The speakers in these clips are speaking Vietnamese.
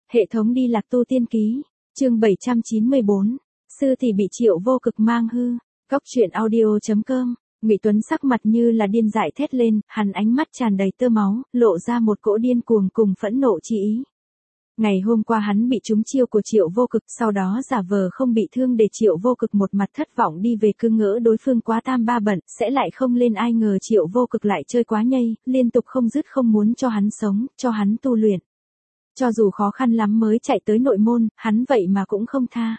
Hệ thống đi lạc tu tiên ký, chương 794, sư thì bị Triệu Vô Cực mang hư, góc truyện audio.com. Ngụy Tuấn sắc mặt như là điên dại thét lên, hắn ánh mắt tràn đầy tơ máu, lộ ra một cỗ điên cuồng cùng phẫn nộ chi ý. Ngày hôm qua hắn bị trúng chiêu của Triệu Vô Cực, sau đó giả vờ không bị thương để Triệu Vô Cực một mặt thất vọng đi về, cứ ngỡ đối phương quá tam ba bận, sẽ lại không lên, ai ngờ Triệu Vô Cực lại chơi quá nhây, liên tục không dứt không muốn cho hắn sống, cho hắn tu luyện. Cho dù khó khăn lắm mới chạy tới nội môn, hắn vậy mà cũng không tha.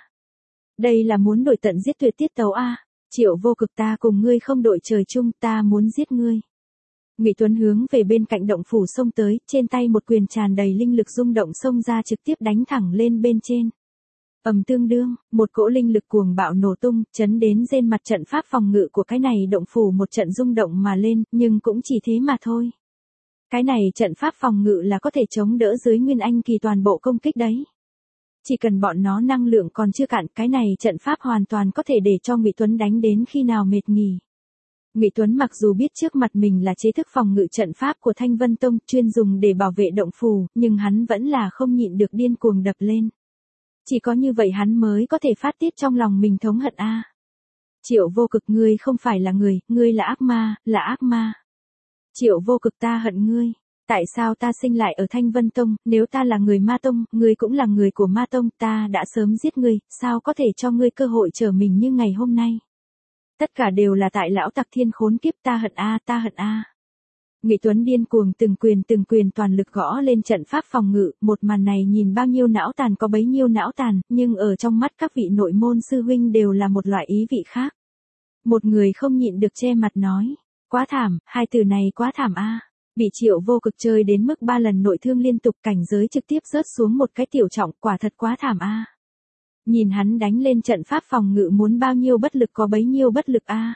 Đây là muốn đổi tận giết tuyệt tiết tấu a. Triệu Vô Cực, ta cùng ngươi không đội trời chung, ta muốn giết ngươi. Ngụy Tuấn hướng về bên cạnh động phủ xông tới, trên tay một quyền tràn đầy linh lực rung động xông ra, trực tiếp đánh thẳng lên bên trên. Ầm, tương đương, một cỗ linh lực cuồng bạo nổ tung, chấn đến trên mặt trận pháp phòng ngự của cái này động phủ một trận rung động mà lên, nhưng cũng chỉ thế mà thôi. Cái này trận pháp phòng ngự là có thể chống đỡ dưới Nguyên Anh kỳ toàn bộ công kích đấy. Chỉ cần bọn nó năng lượng còn chưa cạn, cái này trận pháp hoàn toàn có thể để cho Ngụy Tuấn đánh đến khi nào mệt nghỉ. Ngụy Tuấn mặc dù biết trước mặt mình là chế thức phòng ngự trận pháp của Thanh Vân Tông chuyên dùng để bảo vệ động phủ, nhưng hắn vẫn là không nhịn được điên cuồng đập lên. Chỉ có như vậy hắn mới có thể phát tiết trong lòng mình thống hận a. Triệu Vô Cực, ngươi không phải là người, ngươi là ác ma, là ác ma. Triệu Vô Cực, ta hận ngươi. Tại sao ta sinh lại ở Thanh Vân Tông, nếu ta là người Ma Tông, ngươi cũng là người của Ma Tông, ta đã sớm giết ngươi, sao có thể cho ngươi cơ hội trở mình như ngày hôm nay. Tất cả đều là tại lão tặc thiên khốn kiếp, ta hận a, ta hận a. Ngụy Tuấn điên cuồng từng quyền toàn lực gõ lên trận pháp phòng ngự, một màn này nhìn bao nhiêu não tàn có bấy nhiêu não tàn, nhưng ở trong mắt các vị nội môn sư huynh đều là một loại ý vị khác. Một người không nhịn được che mặt nói, quá thảm, hai từ này quá thảm a. Bị Triệu Vô Cực chơi đến mức 3 lần nội thương liên tục, cảnh giới trực tiếp rớt xuống một cái tiểu trọng, quả thật quá thảm a. Nhìn hắn đánh lên trận pháp phòng ngự muốn bao nhiêu bất lực có bấy nhiêu bất lực a.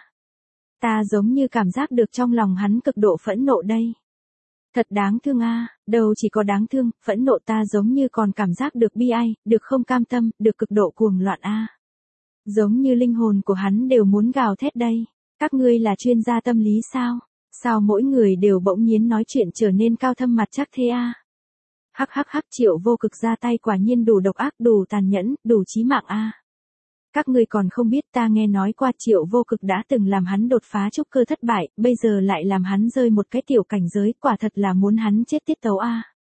Ta giống như cảm giác được trong lòng hắn cực độ phẫn nộ đây. Thật đáng thương a, đâu chỉ có đáng thương, phẫn nộ, ta giống như còn cảm giác được bi ai, được không cam tâm, được cực độ cuồng loạn a. Giống như linh hồn của hắn đều muốn gào thét đây. Các ngươi là chuyên gia tâm lý sao? Sao mỗi người đều bỗng nhiên nói chuyện trở nên cao thâm mặt chắc thế a? Hắc hắc hắc, Triệu Vô Cực ra tay quả nhiên đủ độc ác, đủ tàn nhẫn, đủ chí mạng a. Các ngươi còn không biết, ta nghe nói qua Triệu Vô Cực đã từng làm hắn đột phá trúc cơ thất bại, bây giờ lại làm hắn rơi một cái tiểu cảnh giới, quả thật là muốn hắn chết tiết tấu a.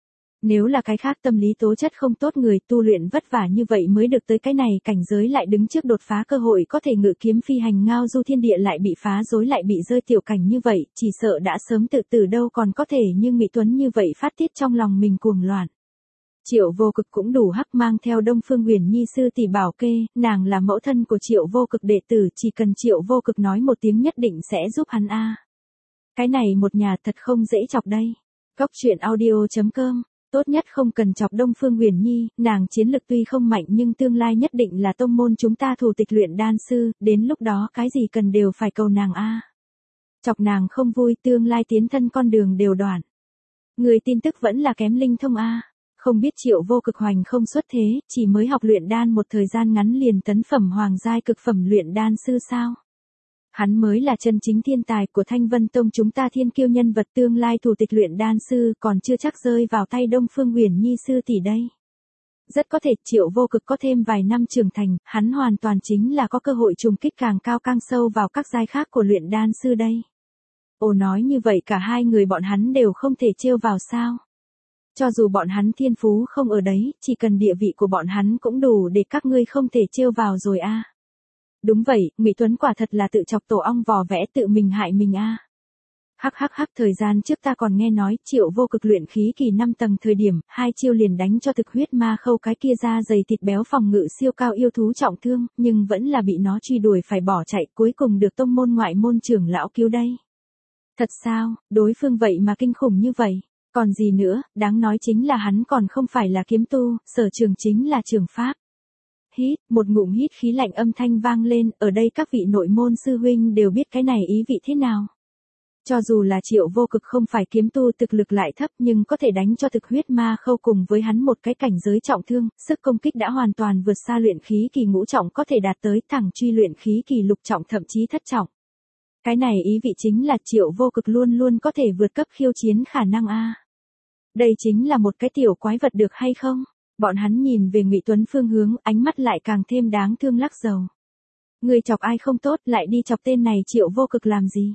Nếu là cái khác tâm lý tố chất không tốt, người tu luyện vất vả như vậy mới được tới cái này cảnh giới, lại đứng trước đột phá cơ hội có thể ngự kiếm phi hành ngao du thiên địa, lại bị phá rối, lại bị rơi tiểu cảnh như vậy, chỉ sợ đã sớm tự tử, đâu còn có thể như Ngụy Tuấn như vậy phát tiết trong lòng mình cuồng loạn. Triệu Vô Cực cũng đủ hắc, mang theo Đông Phương Huyền Nhi sư tỷ bảo kê, nàng là mẫu thân của Triệu Vô Cực đệ tử, chỉ cần Triệu Vô Cực nói một tiếng nhất định sẽ giúp hắn a. Cái này một nhà thật không dễ chọc đây. Góc truyện audio.com. Tốt nhất không cần chọc Đông Phương Huyền Nhi, nàng chiến lực tuy không mạnh nhưng tương lai nhất định là tông môn chúng ta thủ tịch luyện đan sư, đến lúc đó cái gì cần đều phải cầu nàng a. Chọc nàng không vui, tương lai tiến thân con đường đều đoạn. Người tin tức vẫn là kém linh thông a. Không biết Triệu Vô Cực hoành không xuất thế, chỉ mới học luyện đan một thời gian ngắn liền tấn phẩm hoàng giai cực phẩm luyện đan sư sao? Hắn mới là chân chính thiên tài của Thanh Vân Tông chúng ta, thiên kiêu nhân vật, tương lai thủ tịch luyện đan sư, còn chưa chắc rơi vào tay Đông Phương Huyền Nhi sư tỷ đây. Rất có thể Triệu Vô Cực có thêm vài năm trưởng thành, hắn hoàn toàn chính là có cơ hội trùng kích càng cao càng sâu vào các giai khác của luyện đan sư đây. Ồ, nói như vậy cả hai người bọn hắn đều không thể trêu vào sao? Cho dù bọn hắn thiên phú không ở đấy, chỉ cần địa vị của bọn hắn cũng đủ để các ngươi không thể trêu vào rồi a. Đúng vậy, Ngụy Tuấn quả thật là tự chọc tổ ong vò vẽ, tự mình hại mình a. Hắc hắc hắc, thời gian trước ta còn nghe nói Triệu Vô Cực luyện khí kỳ 5 tầng thời điểm, 2 chiêu liền đánh cho thực huyết ma khâu cái kia da dày thịt béo phòng ngự siêu cao yêu thú trọng thương, nhưng vẫn là bị nó truy đuổi phải bỏ chạy, cuối cùng được tông môn ngoại môn trưởng lão cứu đây. Thật sao, đối phương vậy mà kinh khủng như vậy? Còn gì nữa, đáng nói chính là hắn còn không phải là kiếm tu, sở trường chính là trường pháp. Hít, một ngụm hít khí lạnh âm thanh vang lên, ở đây các vị nội môn sư huynh đều biết cái này ý vị thế nào. Cho dù là Triệu Vô Cực không phải kiếm tu, thực lực lại thấp, nhưng có thể đánh cho thực huyết ma khâu cùng với hắn một cái cảnh giới trọng thương, sức công kích đã hoàn toàn vượt xa luyện khí kỳ ngũ trọng, có thể đạt tới thẳng truy luyện khí kỳ lục trọng, thậm chí thất trọng. Cái này ý vị chính là Triệu Vô Cực luôn luôn có thể vượt cấp khiêu chiến khả năng a. Đây chính là một cái tiểu quái vật được hay không? Bọn hắn nhìn về Ngụy Tuấn phương hướng, ánh mắt lại càng thêm đáng thương lắc đầu. Ngươi chọc ai không tốt, lại đi chọc tên này Triệu Vô Cực làm gì?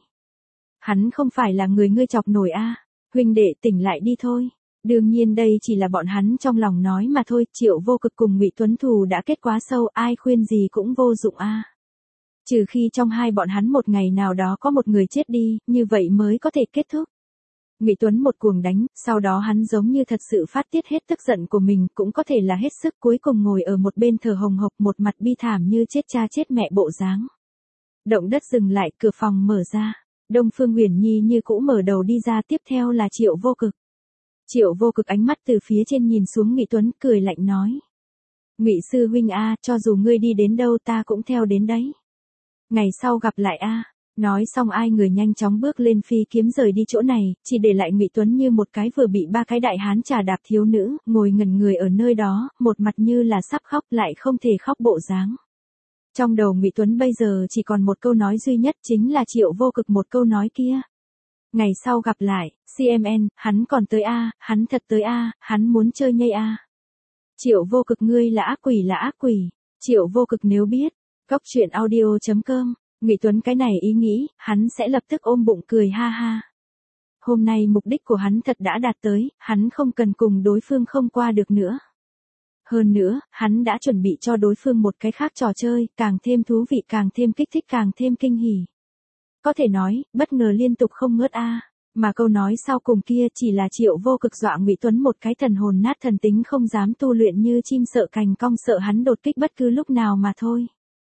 Hắn không phải là người ngươi chọc nổi a. Huynh đệ tỉnh lại đi thôi. Đương nhiên đây chỉ là bọn hắn trong lòng nói mà thôi, Triệu Vô Cực cùng Ngụy Tuấn thù đã kết quá sâu, ai khuyên gì cũng vô dụng a. Trừ khi trong hai bọn hắn một ngày nào đó có một người chết đi, như vậy mới có thể kết thúc. Ngụy Tuấn một cuồng đánh, sau đó hắn giống như thật sự phát tiết hết tức giận của mình, cũng có thể là hết sức, cuối cùng ngồi ở một bên thở hồng hộc, một mặt bi thảm như chết cha chết mẹ bộ dáng. Động đất dừng lại, cửa phòng mở ra. Đông Phương Uyển Nhi như cũ mở đầu đi ra, tiếp theo là Triệu Vô Cực. Triệu Vô Cực ánh mắt từ phía trên nhìn xuống Ngụy Tuấn, cười lạnh nói: Ngụy sư huynh a, cho dù ngươi đi đến đâu ta cũng theo đến đấy. Ngày sau gặp lại a. Nói xong ai người nhanh chóng bước lên phi kiếm rời đi chỗ này, chỉ để lại Ngụy Tuấn như một cái vừa bị ba cái đại hán trà đạp thiếu nữ, ngồi ngẩn người ở nơi đó, một mặt như là sắp khóc lại không thể khóc bộ dáng. Trong đầu Ngụy Tuấn bây giờ chỉ còn một câu nói duy nhất, chính là Triệu Vô Cực một câu nói kia. Ngày sau gặp lại, CMN, hắn còn tới a, hắn thật tới a, hắn muốn chơi nhây a. Triệu Vô Cực ngươi là ác quỷ là ác quỷ. Triệu Vô Cực nếu biết. Góc truyện audio.com. Ngụy Tuấn cái này ý nghĩ, hắn sẽ lập tức ôm bụng cười ha ha. Hôm nay mục đích của hắn thật đã đạt tới, hắn không cần cùng đối phương không qua được nữa. Hơn nữa, hắn đã chuẩn bị cho đối phương một cái khác trò chơi, càng thêm thú vị, càng thêm kích thích, càng thêm kinh hỉ. Có thể nói, bất ngờ liên tục không ngớt a. Mà câu nói sau cùng kia chỉ là Triệu Vô Cực dọa Ngụy Tuấn một cái thần hồn nát thần tính, không dám tu luyện, như chim sợ cành cong, sợ hắn đột kích bất cứ lúc nào mà thôi.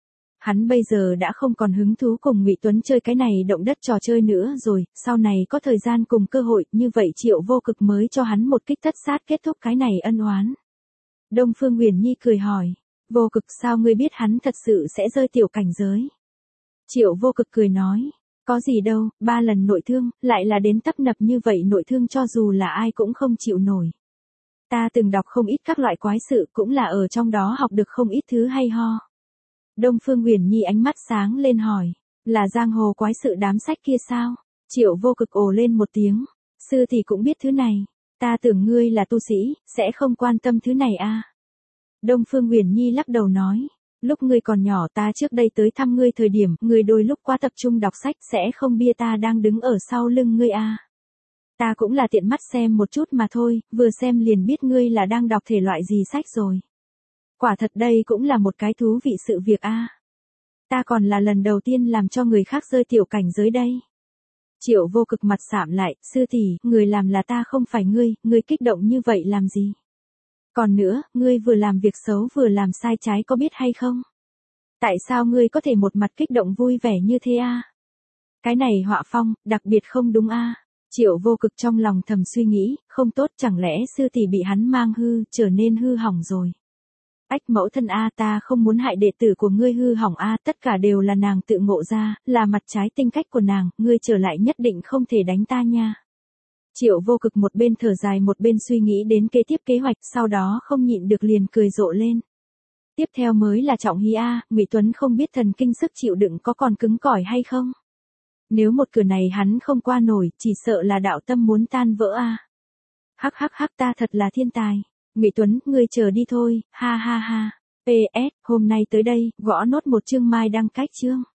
Hắn bây giờ đã không còn hứng thú cùng Ngụy Tuấn chơi cái này động đất trò chơi nữa rồi, sau này có thời gian cùng cơ hội, như vậy Triệu Vô Cực mới cho hắn một kích tất sát kết thúc cái này ân oán. Đông Phương Uyển Nhi cười hỏi: Vô Cực, sao ngươi biết hắn thật sự sẽ rơi tiểu cảnh giới? Triệu Vô Cực cười nói: có gì đâu, 3 lần nội thương, lại là đến tấp nập như vậy nội thương, cho dù là ai cũng không chịu nổi. Ta từng đọc không ít các loại quái sự, cũng là ở trong đó học được không ít thứ hay ho. Đông Phương Uyển Nhi ánh mắt sáng lên hỏi: là giang hồ quái sự đám sách kia sao? Triệu Vô Cực ồ lên một tiếng: sư thì cũng biết thứ này. Ta tưởng ngươi là tu sĩ, sẽ không quan tâm thứ này a. Đông Phương Uyển Nhi lắc đầu nói: lúc ngươi còn nhỏ, ta trước đây tới thăm ngươi thời điểm, ngươi đôi lúc quá tập trung đọc sách, sẽ không bia ta đang đứng ở sau lưng ngươi a. Ta cũng là tiện mắt xem một chút mà thôi, vừa xem liền biết ngươi là đang đọc thể loại gì sách rồi. Quả thật đây cũng là một cái thú vị sự việc a. Ta còn là lần đầu tiên làm cho người khác rơi tiểu cảnh giới đây. Triệu Vô Cực mặt sạm lại: sư tỷ, người làm là ta không phải ngươi, ngươi kích động như vậy làm gì? Còn nữa, ngươi vừa làm việc xấu vừa làm sai trái có biết hay không? Tại sao ngươi có thể một mặt kích động vui vẻ như thế a? Cái này họa phong, đặc biệt không đúng a. Triệu Vô Cực trong lòng thầm suy nghĩ, không tốt, chẳng lẽ sư tỷ bị hắn mang hư, trở nên hư hỏng rồi. Ách mẫu thân a, ta không muốn hại đệ tử của ngươi hư hỏng a, tất cả đều là nàng tự ngộ ra, là mặt trái tính cách của nàng, ngươi trở lại nhất định không thể đánh ta nha. Triệu Vô Cực một bên thở dài một bên suy nghĩ đến kế tiếp kế hoạch, sau đó không nhịn được liền cười rộ lên. Tiếp theo mới là trọng hí a, Ngụy Tuấn không biết thần kinh sức chịu đựng có còn cứng cỏi hay không. Nếu một cửa này hắn không qua nổi, chỉ sợ là đạo tâm muốn tan vỡ a. Hắc hắc hắc, ta thật là thiên tài. Ngụy Tuấn, ngươi chờ đi thôi, ha ha ha. PS, hôm nay tới đây, gõ nốt một chương mai đăng cách chương.